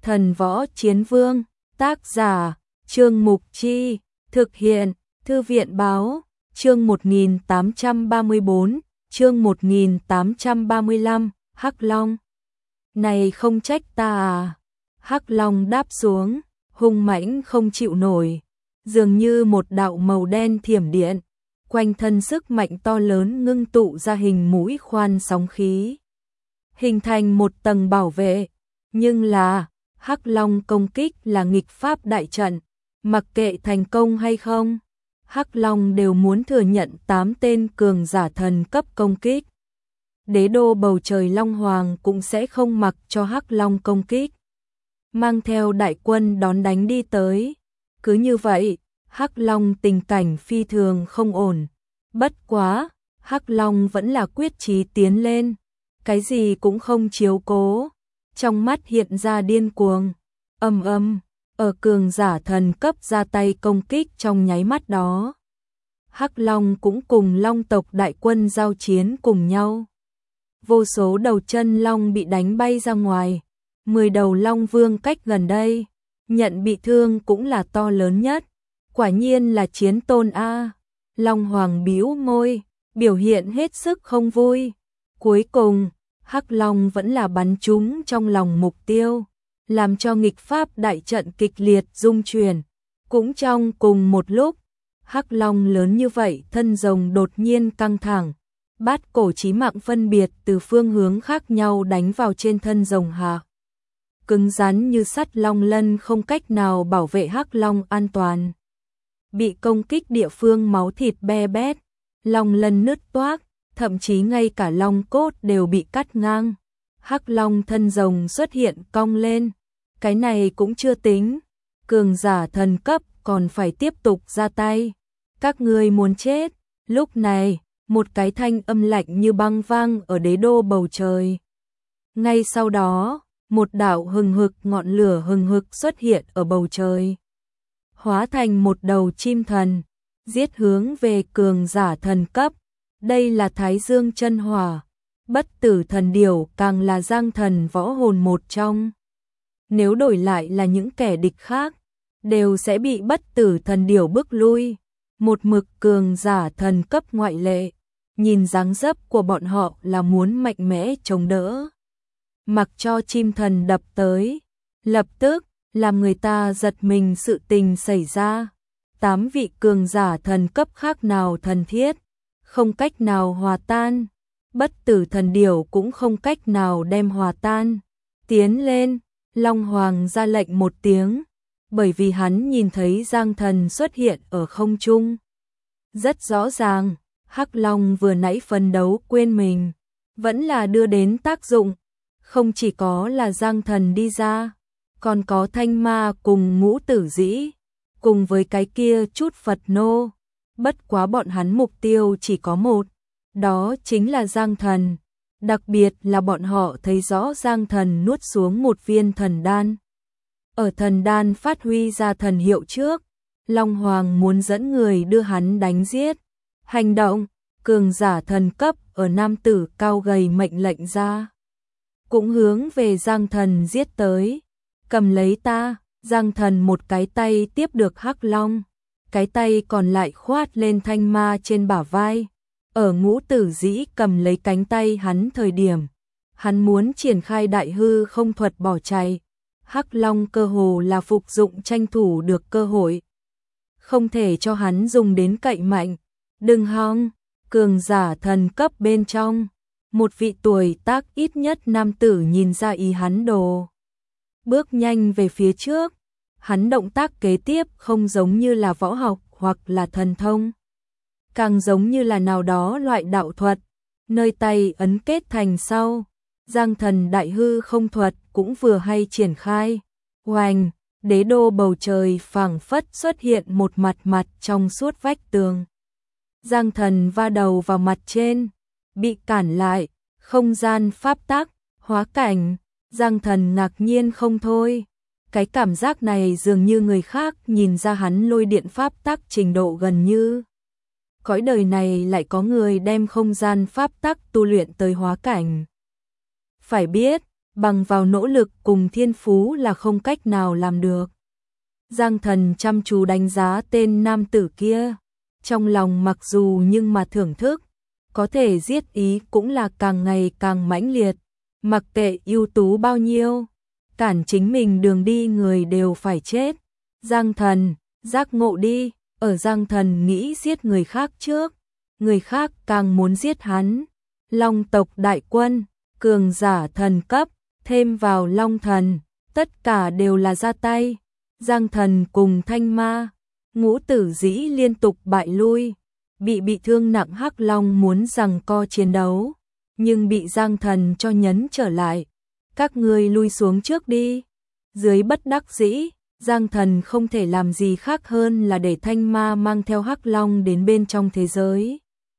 Thần Võ Chiến Vương, tác giả, Trương Mục Chi, thực hiện, Thư viện Báo, chương 1834, chương 1835, Hắc Long. Này không trách ta à? Hắc Long đáp xuống, hung mãnh không chịu nổi, dường như một đạo màu đen thiểm điện, quanh thân sức mạnh to lớn ngưng tụ ra hình mũi khoan sóng khí, hình thành một tầng bảo vệ, nhưng là Hắc Long công kích là nghịch pháp đại trận, mặc kệ thành công hay không, Hắc Long đều muốn thừa nhận 8 tên cường giả thần cấp công kích. Đế đô bầu trời Long Hoàng cũng sẽ không mặc cho Hắc Long công kích, mang theo đại quân đón đánh đi tới. Cứ như vậy, Hắc Long tình cảnh phi thường không ổn. Bất quá, Hắc Long vẫn là quyết chí tiến lên, cái gì cũng không chiếu cố, trong mắt hiện ra điên cuồng. Ở cường giả thần cấp ra tay công kích trong nháy mắt đó, Hắc Long cũng cùng Long tộc đại quân giao chiến cùng nhau. Vô số đầu chân long bị đánh bay ra ngoài, 10 đầu Long Vương cách gần đây, nhận bị thương cũng là to lớn nhất. Quả nhiên là chiến tôn a. Long Hoàng bĩu môi, biểu hiện hết sức không vui. Cuối cùng, Hắc Long vẫn là bắn trúng trong lòng mục tiêu, làm cho nghịch pháp đại trận kịch liệt rung chuyển. Cũng trong cùng một lúc, Hắc Long lớn như vậy thân rồng đột nhiên căng thẳng, bát cổ chí mạng phân biệt từ phương hướng khác nhau đánh vào trên thân rồng hạ. Cứng rắn như sắt long lân không cách nào bảo vệ Hắc Long an toàn. Bị công kích địa phương máu thịt be bét, long lân nứt toác, thậm chí ngay cả long cốt đều bị cắt ngang. Hắc Long thân rồng xuất hiện cong lên, cái này cũng chưa tính, cường giả thần cấp còn phải tiếp tục ra tay. Các ngươi muốn chết. Lúc này, một cái thanh âm lạnh như băng vang ở đế đô bầu trời. Ngay sau đó, một đạo hừng hực ngọn lửa hừng hực xuất hiện ở bầu trời, hóa thành một đầu chim thần, giết hướng về cường giả thần cấp. Đây là Thái Dương chân hỏa, bất tử thần điểu càng là giang thần võ hồn một trong. Nếu đổi lại là những kẻ địch khác, đều sẽ bị bất tử thần điểu bức lui. Một mực cường giả thần cấp ngoại lệ, nhìn dáng dấp của bọn họ là muốn mạnh mẽ chống đỡ. Mặc cho chim thần đập tới, lập tức làm người ta giật mình sự tình xảy ra. 8 vị cường giả thần cấp khác nào thần thiết, không cách nào hòa tan, bất tử thần điểu cũng không cách nào đem hòa tan. Tiến lên, Long Hoàng ra lệnh một tiếng, bởi vì hắn nhìn thấy Giang Thần xuất hiện ở không trung. Rất rõ ràng, Hắc Long vừa nãy phấn đấu quên mình, vẫn là đưa đến tác dụng. Không chỉ có là Giang Thần đi ra, còn có Thanh Ma cùng Ngũ Tử Dĩ, cùng với cái kia chút Phật nô. Bất quá bọn hắn mục tiêu chỉ có một, đó chính là Giang Thần. Đặc biệt là bọn họ thấy rõ Giang Thần nuốt xuống một viên thần đan. Ở thần đan phát huy ra thần hiệu trước, Long Hoàng muốn dẫn người đưa hắn đánh giết. Hành động, cường giả thần cấp ở nam tử cao gầy mệnh lệnh ra, cũng hướng về Giang Thần giết tới. Cầm lấy ta. Giang Thần một cái tay tiếp được Hắc Long, cái tay còn lại khoát lên Thanh Ma trên bả vai. Ở Ngũ Tử Dĩ cầm lấy cánh tay hắn thời điểm, hắn muốn triển khai đại hư không thuật bỏ chạy. Hắc Long cơ hồ là phục dụng tranh thủ được cơ hội, không thể cho hắn dùng đến cậy mạnh. Đừng hòng. Cường giả thần cấp bên trong, một vị tuổi tác ít nhất nam tử nhìn ra ý hắn đồ, bước nhanh về phía trước. Hắn động tác kế tiếp không giống như là võ học hoặc là thần thông, càng giống như là nào đó loại đạo thuật. Nơi tay ấn kết thành sau, Giang Thần đại hư không thuật cũng vừa hay triển khai. Oanh, đế đô bầu trời phảng phất xuất hiện một mặt mặt trong suốt vách tường. Giang Thần va đầu vào mặt trên, bị cản lại. Không gian pháp tắc, hóa cảnh. Giang Thần ngạc nhiên không thôi. Cái cảm giác này dường như người khác nhìn ra hắn lôi điện pháp tắc trình độ gần như. Cõi đời này lại có người đem không gian pháp tắc tu luyện tới hóa cảnh. Phải biết, bằng vào nỗ lực cùng thiên phú là không cách nào làm được. Giang Thần chăm chú đánh giá tên nam tử kia, trong lòng mặc dù nhưng mà thưởng thức, có thể giết ý cũng là càng ngày càng mãnh liệt, mặc kệ ưu tú bao nhiêu, cản chính mình đường đi người đều phải chết. Giang Thần, giác ngộ đi, ở Giang Thần nghĩ giết người khác trước, người khác càng muốn giết hắn. Long tộc đại quân, cường giả thần cấp, thêm vào Long Thần, tất cả đều là ra tay. Giang Thần cùng Thanh Ma, Ngũ Tử Dĩ liên tục bại lui, bị thương nặng Hắc Long muốn giằng co chiến đấu, nhưng bị Giang Thần cho nhấn trở lại. Các ngươi lui xuống trước đi. Dưới bất đắc dĩ, Giang Thần không thể làm gì khác hơn là để Thanh Ma mang theo Hắc Long đến bên trong thế giới.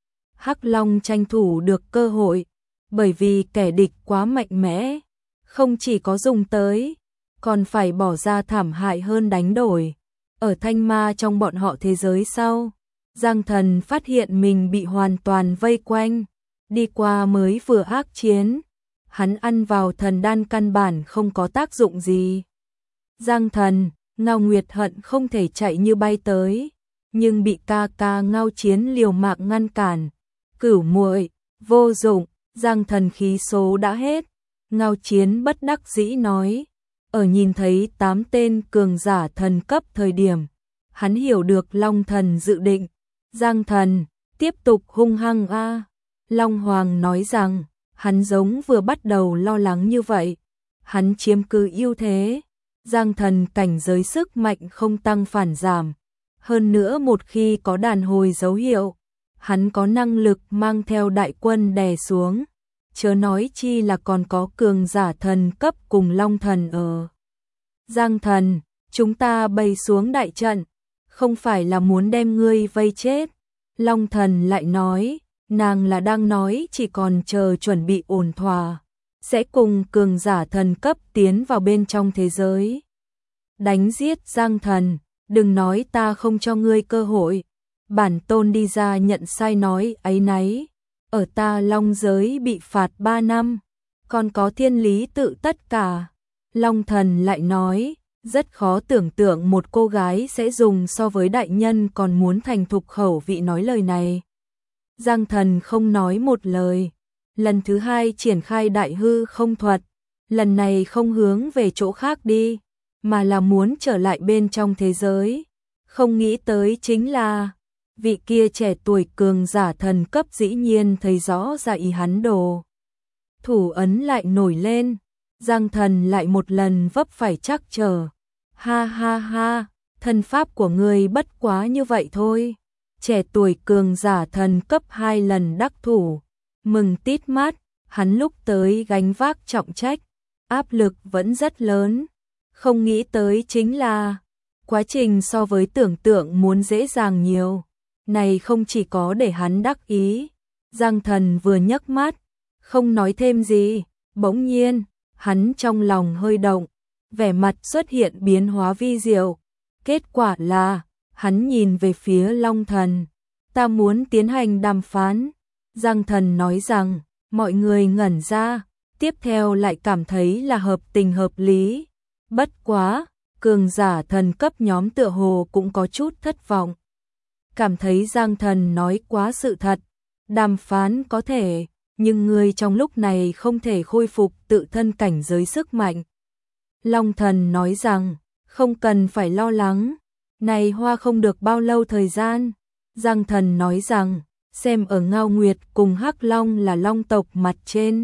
Hắc Long tranh thủ được cơ hội, bởi vì kẻ địch quá mạnh mẽ, không chỉ có dùng tới, còn phải bỏ ra thảm hại hơn đánh đổi. Ở Thanh Ma trong bọn họ thế giới sau, Giang Thần phát hiện mình bị hoàn toàn vây quanh, đi qua mới vừa ác chiến, hắn ăn vào thần đan căn bản không có tác dụng gì. Giang Thần, Ngao Nguyệt hận không thể chạy như bay tới, nhưng bị ca ca Ngao Chiến liều mạng ngăn cản. Cửu muội, vô dụng, Giang Thần khí số đã hết. Ngao Chiến bất đắc dĩ nói, ở nhìn thấy 8 tên cường giả thần cấp thời điểm, hắn hiểu được Long Thần dự định. Giang Thần, tiếp tục hung hăng a. Long Hoàng nói rằng, hắn giống vừa bắt đầu lo lắng như vậy, hắn chiếm cứ ưu thế. Giang Thần cảnh giới sức mạnh không tăng phản giảm, hơn nữa một khi có đàn hồi dấu hiệu, hắn có năng lực mang theo đại quân đè xuống, chớ nói chi là còn có cường giả thần cấp cùng Long Thần ở. Giang Thần, chúng ta bày xuống đại trận, không phải là muốn đem ngươi vây chết. Long Thần lại nói, nàng là đang nói chỉ còn chờ chuẩn bị ổn thỏa, sẽ cùng cường giả thần cấp tiến vào bên trong thế giới. Đánh giết Giang Thần, đừng nói ta không cho ngươi cơ hội. Bản tôn đi ra nhận sai nói áy náy, ở ta Long giới bị phạt 3 năm, còn có thiên lý tự tất cả. Long Thần lại nói, rất khó tưởng tượng một cô gái sẽ dùng so với đại nhân còn muốn thành thục khẩu vị nói lời này. Giang Thần không nói một lời, lần thứ hai triển khai đại hư không thuật, lần này không hướng về chỗ khác đi, mà là muốn trở lại bên trong thế giới. Không nghĩ tới chính là vị kia trẻ tuổi cường giả thần cấp dĩ nhiên thấy rõ ra ý hắn đồ. Thủ ấn lại nổi lên, Giang Thần lại một lần vấp phải trắc trở. Ha ha ha, thân pháp của ngươi bất quá như vậy thôi. Trẻ tuổi cường giả thần cấp 2 lần đắc thủ, mừng tít mắt, hắn lúc tới gánh vác trọng trách, áp lực vẫn rất lớn. Không nghĩ tới chính là quá trình so với tưởng tượng muốn dễ dàng nhiều. Này không chỉ có để hắn đắc ý, Giang Thần vừa nhấc mắt, không nói thêm gì, bỗng nhiên, hắn trong lòng hơi động, vẻ mặt xuất hiện biến hóa vi diệu. Kết quả là, hắn nhìn về phía Long Thần, ta muốn tiến hành đàm phán. Giang Thần nói rằng, mọi người ngẩn ra, tiếp theo lại cảm thấy là hợp tình hợp lý. Bất quá, cường giả thần cấp nhóm tựa hồ cũng có chút thất vọng. Cảm thấy Giang Thần nói quá sự thật, đàm phán có thể, nhưng người trong lúc này không thể khôi phục tự thân cảnh giới sức mạnh. Long Thần nói rằng, không cần phải lo lắng, này hoa không được bao lâu thời gian. Giang Thần nói rằng, xem ở Ngao Nguyệt cùng Hắc Long là Long tộc mặt trên.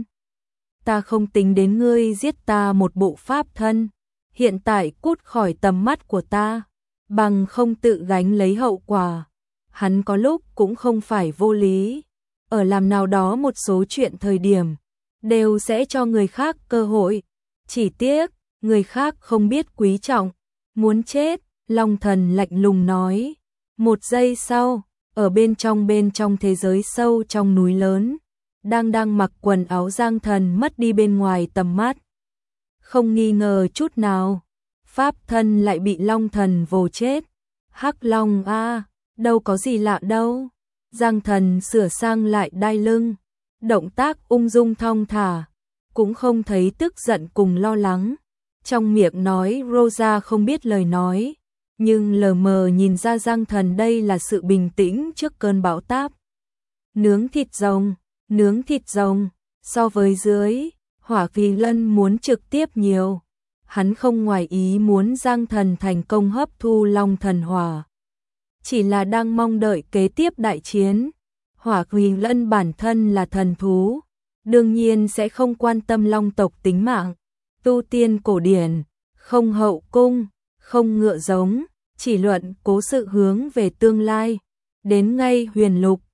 Ta không tính đến ngươi giết ta một bộ pháp thân, hiện tại cút khỏi tầm mắt của ta, bằng không tự gánh lấy hậu quả. Hắn có lúc cũng không phải vô lý, ở làm nào đó một số chuyện thời điểm, đều sẽ cho người khác cơ hội, chỉ tiếc, người khác không biết quý trọng, muốn chết. Long Thần lạnh lùng nói. Một giây sau, ở bên trong thế giới sâu trong núi lớn, đang mặc quần áo Giang Thần mất đi bên ngoài tầm mắt. Không nghi ngờ chút nào, pháp thân lại bị Long Thần vồ chết. Hắc Long a, đâu có gì lạ đâu. Giang Thần sửa sang lại đai lưng, động tác ung dung thong thả, cũng không thấy tức giận cùng lo lắng. Trong miệng nói Rosa không biết lời nói, nhưng lờ mờ nhìn ra Giang Thần đây là sự bình tĩnh trước cơn bão táp. Nướng thịt rồng, so với dưới, Hỏa Kỳ Lân muốn trực tiếp nhiều. Hắn không ngoài ý muốn Giang Thần thành công hấp thu Long Thần Hỏa, chỉ là đang mong đợi kế tiếp đại chiến. Hỏa Kỳ Lân bản thân là thần thú, đương nhiên sẽ không quan tâm long tộc tính mạng. Tu tiên cổ điển, không hậu cung, không ngựa giống, chỉ luận cố sự hướng về tương lai. Đến ngay huyền lục,